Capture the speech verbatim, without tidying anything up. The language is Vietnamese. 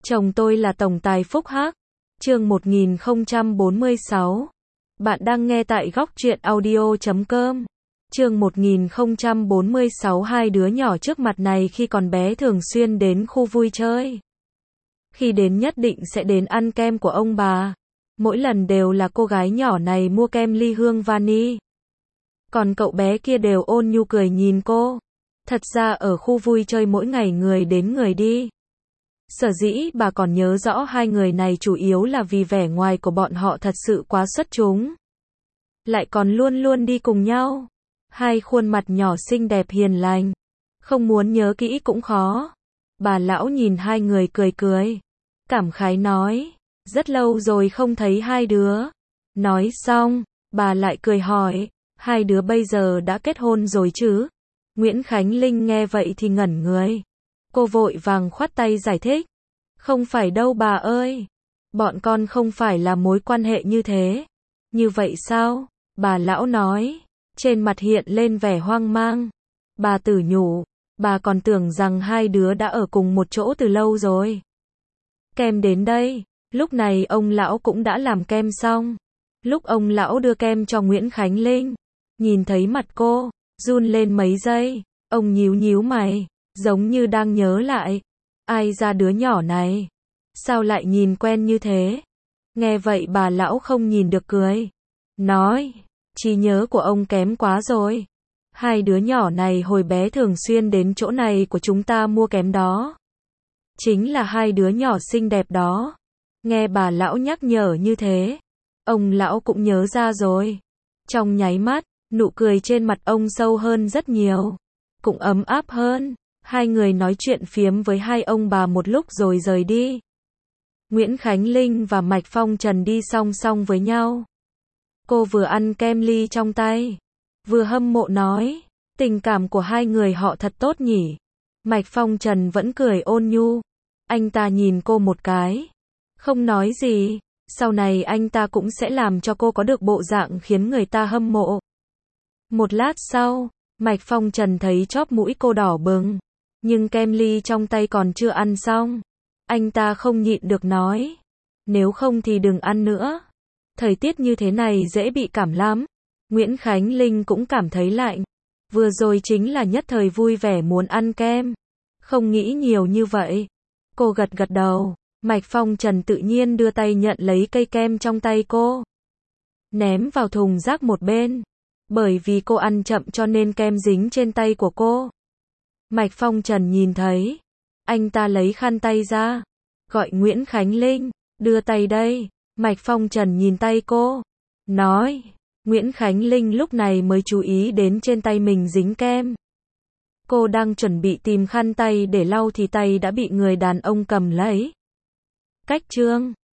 Chồng tôi là tổng tài Phúc Hắc. Chương một nghìn không trăm bốn mươi sáu. Bạn đang nghe tại góc truyện audio chấm com. Chương một nghìn không trăm bốn mươi sáu. Hai đứa nhỏ trước mặt này khi còn bé thường xuyên đến khu vui chơi. Khi đến nhất định sẽ đến ăn kem của ông bà. Mỗi lần đều là cô gái nhỏ này mua kem ly hương vani. Còn cậu bé kia đều ôn nhu cười nhìn cô. Thật ra ở khu vui chơi mỗi ngày người đến người đi. Sở dĩ bà còn nhớ rõ hai người này chủ yếu là vì vẻ ngoài của bọn họ thật sự quá xuất chúng. Lại còn luôn luôn đi cùng nhau. Hai khuôn mặt nhỏ xinh đẹp hiền lành. Không muốn nhớ kỹ cũng khó. Bà lão nhìn hai người cười cười. Cảm khái nói. Rất lâu rồi không thấy hai đứa. Nói xong, bà lại cười hỏi. Hai đứa bây giờ đã kết hôn rồi chứ? Nguyễn Khánh Linh nghe vậy thì ngẩn người. Cô vội vàng khoát tay giải thích. Không phải đâu bà ơi. Bọn con không phải là mối quan hệ như thế. Như vậy sao? Bà lão nói. Trên mặt hiện lên vẻ hoang mang. Bà tự nhủ. Bà còn tưởng rằng hai đứa đã ở cùng một chỗ từ lâu rồi. Kem đến đây. Lúc này ông lão cũng đã làm kem xong. Lúc ông lão đưa kem cho Nguyễn Khánh Linh. Nhìn thấy mặt cô. Run lên mấy giây. Ông nhíu nhíu mày. Giống như đang nhớ lại. Ai ra đứa nhỏ này? Sao lại nhìn quen như thế? Nghe vậy bà lão không nhìn được cười. Nói. Trí nhớ của ông kém quá rồi. Hai đứa nhỏ này hồi bé thường xuyên đến chỗ này của chúng ta mua kém đó. Chính là hai đứa nhỏ xinh đẹp đó. Nghe bà lão nhắc nhở như thế. Ông lão cũng nhớ ra rồi. Trong nháy mắt, nụ cười trên mặt ông sâu hơn rất nhiều. Cũng ấm áp hơn. Hai người nói chuyện phiếm với hai ông bà một lúc rồi rời đi. Nguyễn Khánh Linh và Mạch Phong Trần đi song song với nhau. Cô vừa ăn kem ly trong tay, vừa hâm mộ nói, tình cảm của hai người họ thật tốt nhỉ. Mạch Phong Trần vẫn cười ôn nhu. Anh ta nhìn cô một cái, không nói gì. Sau này anh ta cũng sẽ làm cho cô có được bộ dạng khiến người ta hâm mộ. Một lát sau, Mạch Phong Trần thấy chóp mũi cô đỏ bừng. Nhưng kem ly trong tay còn chưa ăn xong. Anh ta không nhịn được nói. Nếu không thì đừng ăn nữa. Thời tiết như thế này dễ bị cảm lắm. Nguyễn Khánh Linh cũng cảm thấy lạnh. Vừa rồi chính là nhất thời vui vẻ muốn ăn kem. Không nghĩ nhiều như vậy. Cô gật gật đầu. Mạch Phong Trần tự nhiên đưa tay nhận lấy cây kem trong tay cô. Ném vào thùng rác một bên. Bởi vì cô ăn chậm cho nên kem dính trên tay của cô. Mạch Phong Trần nhìn thấy. Anh ta lấy khăn tay ra. Gọi Nguyễn Khánh Linh. Đưa tay đây. Mạch Phong Trần nhìn tay cô. Nói. Nguyễn Khánh Linh lúc này mới chú ý đến trên tay mình dính kem. Cô đang chuẩn bị tìm khăn tay để lau thì tay đã bị người đàn ông cầm lấy. Cách chương.